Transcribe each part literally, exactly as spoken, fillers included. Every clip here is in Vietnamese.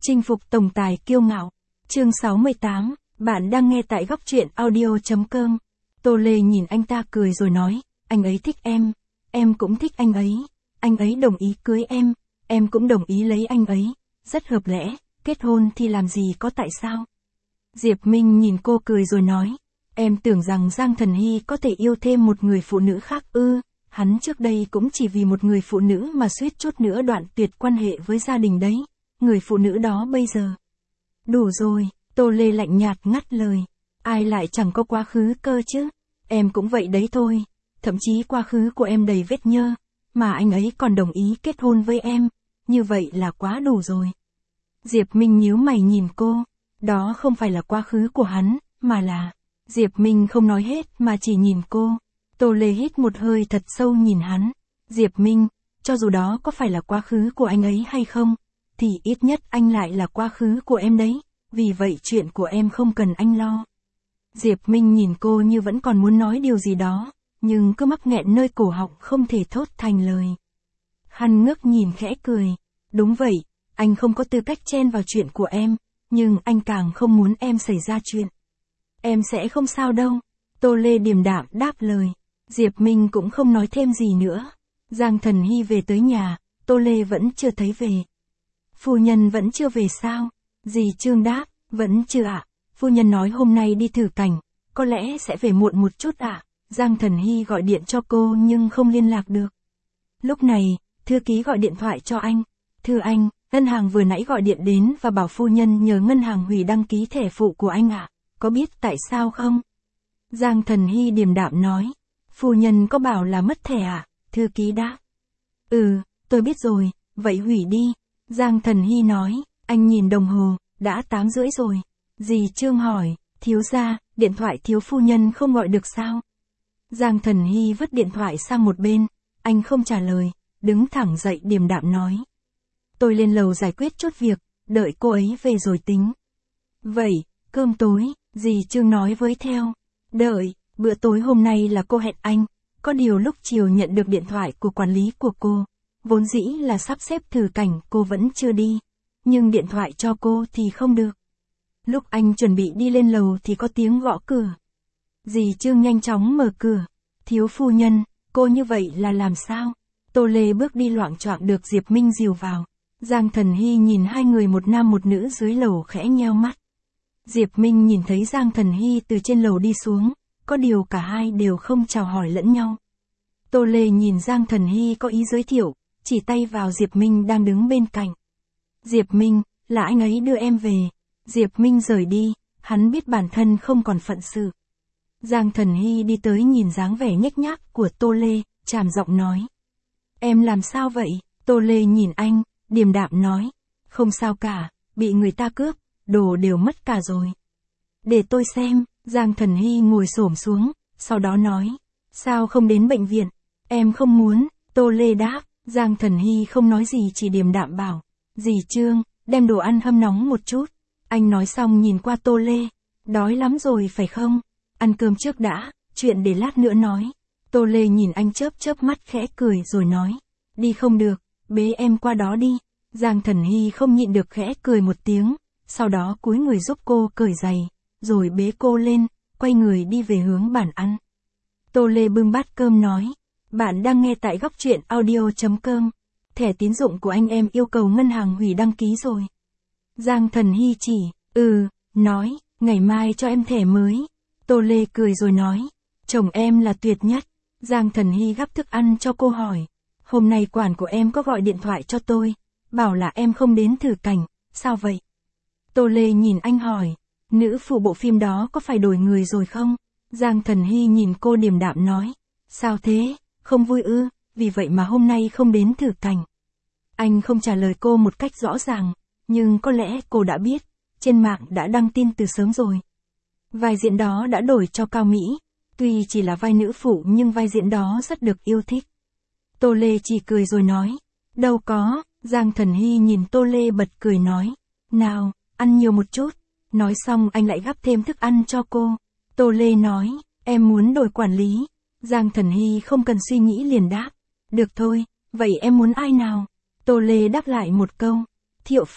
Chinh phục tổng tài kiêu ngạo. Chương sáu mươi tám, bạn đang nghe tại góc truyện audio.com. Tô Lê nhìn anh ta cười rồi nói, anh ấy thích em, em cũng thích anh ấy, anh ấy đồng ý cưới em, em cũng đồng ý lấy anh ấy, rất hợp lẽ, kết hôn thì làm gì có tại sao. Diệp Minh nhìn cô cười rồi nói, em tưởng rằng Giang Thần Hy có thể yêu thêm một người phụ nữ khác ư, hắn trước đây cũng chỉ vì một người phụ nữ mà suýt chút nữa đoạn tuyệt quan hệ với gia đình đấy, người phụ nữ đó bây giờ. Đủ rồi, Tô Lê lạnh nhạt ngắt lời, ai lại chẳng có quá khứ cơ chứ, em cũng vậy đấy thôi, thậm chí quá khứ của em đầy vết nhơ, mà anh ấy còn đồng ý kết hôn với em, như vậy là quá đủ rồi. Diệp Minh nhíu mày nhìn cô, đó không phải là quá khứ của hắn, mà là... Diệp Minh không nói hết mà chỉ nhìn cô. Tô Lê hít một hơi thật sâu nhìn hắn. Diệp Minh, cho dù đó có phải là quá khứ của anh ấy hay không, thì ít nhất anh lại là quá khứ của em đấy, vì vậy chuyện của em không cần anh lo. Diệp Minh nhìn cô như vẫn còn muốn nói điều gì đó, nhưng cứ mắc nghẹn nơi cổ họng không thể thốt thành lời. Hắn ngước nhìn khẽ cười. Đúng vậy, anh không có tư cách chen vào chuyện của em, nhưng anh càng không muốn em xảy ra chuyện. Em sẽ không sao đâu. Tô Lê điềm đạm đáp lời. Diệp Minh cũng không nói thêm gì nữa. Giang Thần Hy về tới nhà, Tô Lê vẫn chưa thấy về. Phu nhân vẫn chưa về sao? Dì Trương đáp, vẫn chưa ạ. Phu nhân nói hôm nay đi thử cảnh, có lẽ sẽ về muộn một chút ạ. Giang Thần Hy gọi điện cho cô nhưng không liên lạc được. Lúc này, thư ký gọi điện thoại cho anh. Thưa anh, ngân hàng vừa nãy gọi điện đến và bảo phu nhân nhờ ngân hàng hủy đăng ký thẻ phụ của anh ạ. Có biết tại sao không? Giang Thần Hy điềm đạm nói. Phu nhân có bảo là mất thẻ à? Thư ký đáp. Ừ, tôi biết rồi, vậy hủy đi. Giang Thần Hy nói. Anh nhìn đồng hồ, đã tám rưỡi rồi. Dì Trương hỏi, thiếu gia, điện thoại thiếu phu nhân không gọi được sao? Giang Thần Hy vứt điện thoại sang một bên. Anh không trả lời, đứng thẳng dậy điềm đạm nói. Tôi lên lầu giải quyết chút việc, đợi cô ấy về rồi tính. Vậy, cơm tối, dì Trương nói với theo. Đợi, bữa tối hôm nay là cô hẹn anh, có điều lúc chiều nhận được điện thoại của quản lý của cô. Vốn dĩ là sắp xếp thử cảnh cô vẫn chưa đi, nhưng điện thoại cho cô thì không được. Lúc anh chuẩn bị đi lên lầu thì có tiếng gõ cửa. Dì Trương nhanh chóng mở cửa. Thiếu phu nhân, cô như vậy là làm sao? Tô Lê bước đi loạng choạng được Diệp Minh dìu vào. Giang Thần Hy nhìn hai người một nam một nữ dưới lầu khẽ nheo mắt. Diệp Minh nhìn thấy Giang Thần Hy từ trên lầu đi xuống, có điều cả hai đều không chào hỏi lẫn nhau. Tô Lê nhìn Giang Thần Hy có ý giới thiệu, chỉ tay vào Diệp Minh đang đứng bên cạnh. Diệp Minh, là anh ấy đưa em về. Diệp Minh rời đi, hắn biết bản thân không còn phận sự. Giang Thần Hy đi tới nhìn dáng vẻ nhếch nhác của Tô Lê, tràm giọng nói. Em làm sao vậy? Tô Lê nhìn anh, điềm đạm nói. Không sao cả, bị người ta cướp, đồ đều mất cả rồi. Để tôi xem. Giang Thần Hy ngồi xổm xuống, sau đó nói. Sao không đến bệnh viện? Em không muốn. Tô Lê đáp. Giang Thần Hy không nói gì chỉ điềm đạm bảo. Dì Trương, đem đồ ăn hâm nóng một chút. Anh nói xong nhìn qua Tô Lê. Đói lắm rồi phải không? Ăn cơm trước đã, chuyện để lát nữa nói. Tô Lê nhìn anh chớp chớp mắt khẽ cười rồi nói. Đi không được, bế em qua đó đi. Giang Thần Hy không nhịn được khẽ cười một tiếng, sau đó cúi người giúp cô cởi giày, rồi bế cô lên, quay người đi về hướng bàn ăn. Tô Lê bưng bát cơm nói. Bạn đang nghe tại góc truyện audio.com. Thẻ tín dụng của anh em yêu cầu ngân hàng hủy đăng ký rồi. Giang Thần Hy chỉ, ừ, nói, ngày mai cho em thẻ mới. Tô Lê cười rồi nói, chồng em là tuyệt nhất. Giang Thần Hy gắp thức ăn cho cô hỏi, hôm nay quản của em có gọi điện thoại cho tôi, bảo là em không đến thử cảnh, sao vậy? Tô Lê nhìn anh hỏi, nữ phụ bộ phim đó có phải đổi người rồi không? Giang Thần Hy nhìn cô điềm đạm nói, sao thế, không vui ư, vì vậy mà hôm nay không đến thử cảnh. Anh không trả lời cô một cách rõ ràng, nhưng có lẽ cô đã biết, trên mạng đã đăng tin từ sớm rồi. Vai diễn đó đã đổi cho Cao Mỹ, tuy chỉ là vai nữ phụ nhưng vai diễn đó rất được yêu thích. Tô Lê chỉ cười rồi nói, đâu có. Giang Thần Hy nhìn Tô Lê bật cười nói, nào, ăn nhiều một chút. Nói xong anh lại gắp thêm thức ăn cho cô. Tô Lê nói, em muốn đổi quản lý. Giang Thần Hy không cần suy nghĩ liền đáp, được thôi, vậy em muốn ai nào? Tô Lê đáp lại một câu, Thiệu Phương.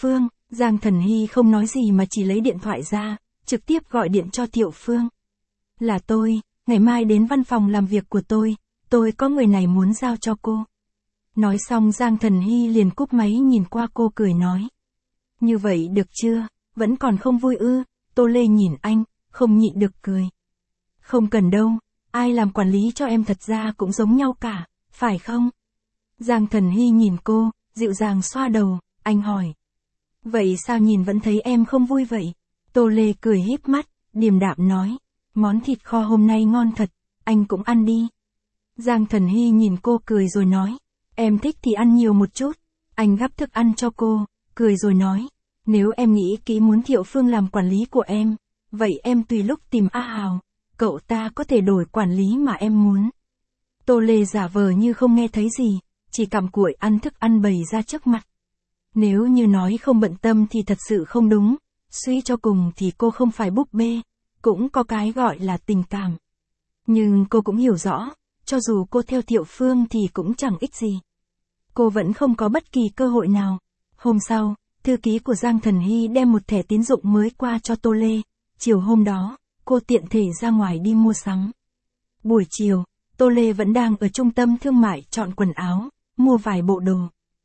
Giang Thần Hy không nói gì mà chỉ lấy điện thoại ra, trực tiếp gọi điện cho Thiệu Phương. Là tôi, ngày mai đến văn phòng làm việc của tôi, tôi có người này muốn giao cho cô. Nói xong Giang Thần Hy liền cúp máy nhìn qua cô cười nói. Như vậy được chưa, vẫn còn không vui ư? Tô Lê nhìn anh, không nhịn được cười. Không cần đâu, ai làm quản lý cho em thật ra cũng giống nhau cả, phải không? Giang Thần Hy nhìn cô, dịu dàng xoa đầu, anh hỏi. Vậy sao nhìn vẫn thấy em không vui vậy? Tô Lê cười híp mắt, điềm đạm nói. Món thịt kho hôm nay ngon thật, anh cũng ăn đi. Giang Thần Hy nhìn cô cười rồi nói. Em thích thì ăn nhiều một chút. Anh gắp thức ăn cho cô, cười rồi nói. Nếu em nghĩ kỹ muốn Thiệu Phương làm quản lý của em, vậy em tùy lúc tìm A Hào, cậu ta có thể đổi quản lý mà em muốn. Tô Lê giả vờ như không nghe thấy gì, chỉ cặm cụi ăn thức ăn bày ra trước mặt. Nếu như nói không bận tâm thì thật sự không đúng, suy cho cùng thì cô không phải búp bê, cũng có cái gọi là tình cảm. Nhưng cô cũng hiểu rõ, cho dù cô theo Thiệu Phương thì cũng chẳng ích gì. Cô vẫn không có bất kỳ cơ hội nào. Hôm sau, thư ký của Giang Thần Hy đem một thẻ tín dụng mới qua cho Tô Lê. Chiều hôm đó, cô tiện thể ra ngoài đi mua sắm. Buổi chiều, Tô Lê vẫn đang ở trung tâm thương mại chọn quần áo, mua vài bộ đồ.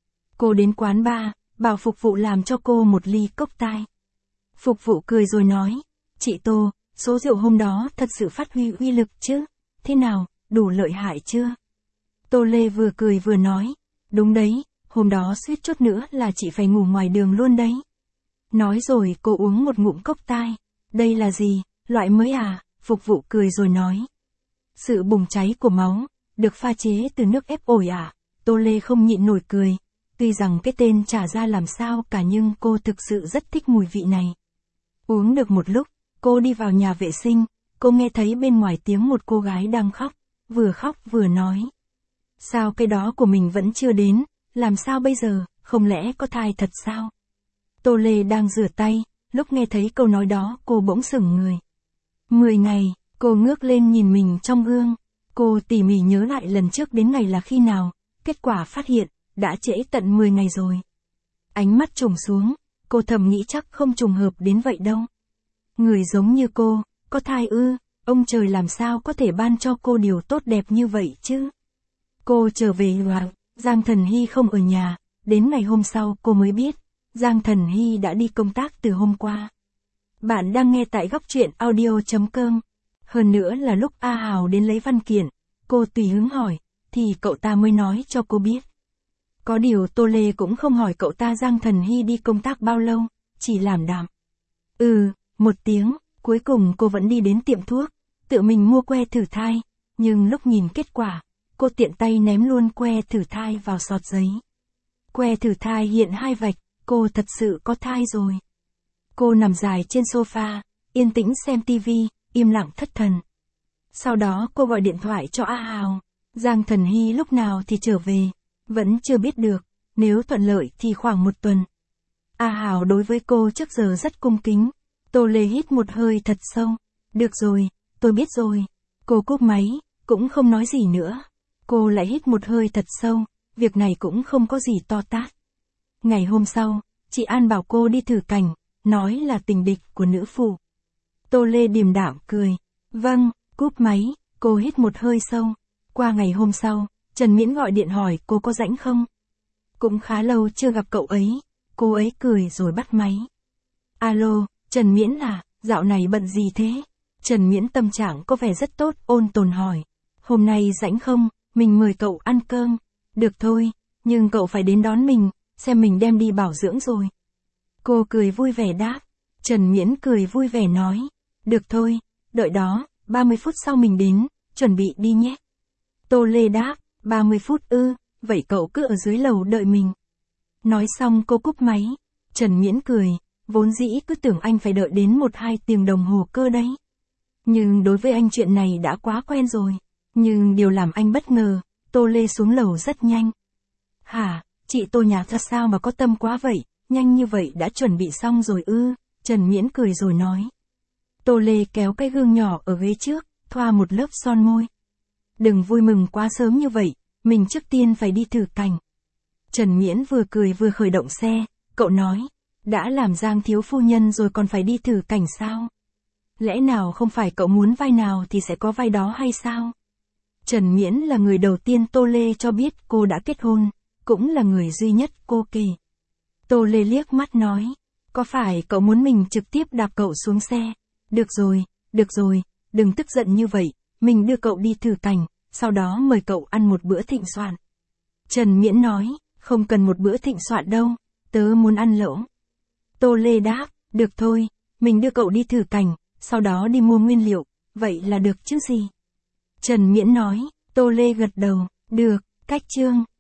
Cô đến quán bar, bảo phục vụ làm cho cô một ly cốc tai. Phục vụ cười rồi nói, chị Tô, số rượu hôm đó thật sự phát huy uy lực chứ, thế nào, đủ lợi hại chưa? Tô Lê vừa cười vừa nói, đúng đấy, hôm đó suýt chút nữa là chị phải ngủ ngoài đường luôn đấy. Nói rồi cô uống một ngụm cốc tai, đây là gì, loại mới à, phục vụ cười rồi nói. Sự bùng cháy của máu, được pha chế từ nước ép ổi à, Tô Lê không nhịn nổi cười. Tuy rằng cái tên chả ra làm sao cả nhưng cô thực sự rất thích mùi vị này. Uống được một lúc, cô đi vào nhà vệ sinh, cô nghe thấy bên ngoài tiếng một cô gái đang khóc, vừa khóc vừa nói. Sao cái đó của mình vẫn chưa đến, làm sao bây giờ, không lẽ có thai thật sao? Tô Lê đang rửa tay, lúc nghe thấy câu nói đó cô bỗng sững người. Mười ngày, cô ngước lên nhìn mình trong gương, cô tỉ mỉ nhớ lại lần trước đến ngày là khi nào, kết quả phát hiện, đã trễ tận mười ngày rồi. Ánh mắt trùng xuống, cô thầm nghĩ chắc không trùng hợp đến vậy đâu. Người giống như cô, có thai ư, ông trời làm sao có thể ban cho cô điều tốt đẹp như vậy chứ? Cô trở về và Giang Thần Hy không ở nhà, đến ngày hôm sau cô mới biết, Giang Thần Hy đã đi công tác từ hôm qua. Bạn đang nghe tại góc truyện audio chấm com. Hơn nữa là lúc A Hào đến lấy văn kiện, cô tùy hứng hỏi, thì cậu ta mới nói cho cô biết. Có điều Tô Lê cũng không hỏi cậu ta Giang Thần Hy đi công tác bao lâu, chỉ làm đạm. Ừ, một tiếng, cuối cùng cô vẫn đi đến tiệm thuốc, tự mình mua que thử thai, nhưng lúc nhìn kết quả, cô tiện tay ném luôn que thử thai vào sọt giấy. Que thử thai hiện hai vạch, cô thật sự có thai rồi. Cô nằm dài trên sofa, yên tĩnh xem tivi, im lặng thất thần. Sau đó cô gọi điện thoại cho A Hào, Giang Thần Hy lúc nào thì trở về, vẫn chưa biết được, nếu thuận lợi thì khoảng một tuần. A Hào đối với cô trước giờ rất cung kính. Tô Lê hít một hơi thật sâu, được rồi, tôi biết rồi. Cô cúp máy, cũng không nói gì nữa. Cô lại hít một hơi thật sâu, việc này cũng không có gì to tát. Ngày hôm sau, chị An bảo cô đi thử cảnh, nói là tình địch của nữ phụ. Tô Lê điềm đạm cười, vâng, cúp máy, cô hít một hơi sâu. Qua ngày hôm sau, Trần Miễn gọi điện hỏi cô có rảnh không? Cũng khá lâu chưa gặp cậu ấy, cô ấy cười rồi bắt máy. Alo, Trần Miễn à, dạo này bận gì thế? Trần Miễn tâm trạng có vẻ rất tốt, ôn tồn hỏi. Hôm nay rảnh không, mình mời cậu ăn cơm. Được thôi, nhưng cậu phải đến đón mình, xem mình đem đi bảo dưỡng rồi. Cô cười vui vẻ đáp. Trần Miễn cười vui vẻ nói. Được thôi, đợi đó, ba mươi phút sau mình đến, chuẩn bị đi nhé. Tô Lê đáp, ba mươi phút ư, vậy cậu cứ ở dưới lầu đợi mình. Nói xong cô cúp máy. Trần Miễn cười, vốn dĩ cứ tưởng anh phải đợi đến một hai tiếng đồng hồ cơ đấy. Nhưng đối với anh chuyện này đã quá quen rồi. Nhưng điều làm anh bất ngờ, Tô Lê xuống lầu rất nhanh. Hả, chị Tô nhà ra sao mà có tâm quá vậy, nhanh như vậy đã chuẩn bị xong rồi ư, Trần Miễn cười rồi nói. Tô Lê kéo cái gương nhỏ ở ghế trước, thoa một lớp son môi. Đừng vui mừng quá sớm như vậy, mình trước tiên phải đi thử cảnh. Trần Miễn vừa cười vừa khởi động xe, cậu nói, Đã làm Giang thiếu phu nhân rồi còn phải đi thử cảnh sao? Lẽ nào không phải cậu muốn vai nào thì sẽ có vai đó hay sao? Trần Miễn là người đầu tiên Tô Lê cho biết cô đã kết hôn, cũng là người duy nhất cô kể. Tô Lê liếc mắt nói, có phải cậu muốn mình trực tiếp đạp cậu xuống xe? Được rồi, được rồi, đừng tức giận như vậy, mình đưa cậu đi thử cảnh, sau đó mời cậu ăn một bữa thịnh soạn. Trần Miễn nói, không cần một bữa thịnh soạn đâu, tớ muốn ăn lẩu. Tô Lê đáp, được thôi, mình đưa cậu đi thử cảnh, sau đó đi mua nguyên liệu, vậy là được chứ gì? Trần Miễn nói, Tô Lê gật đầu, được, cách chương.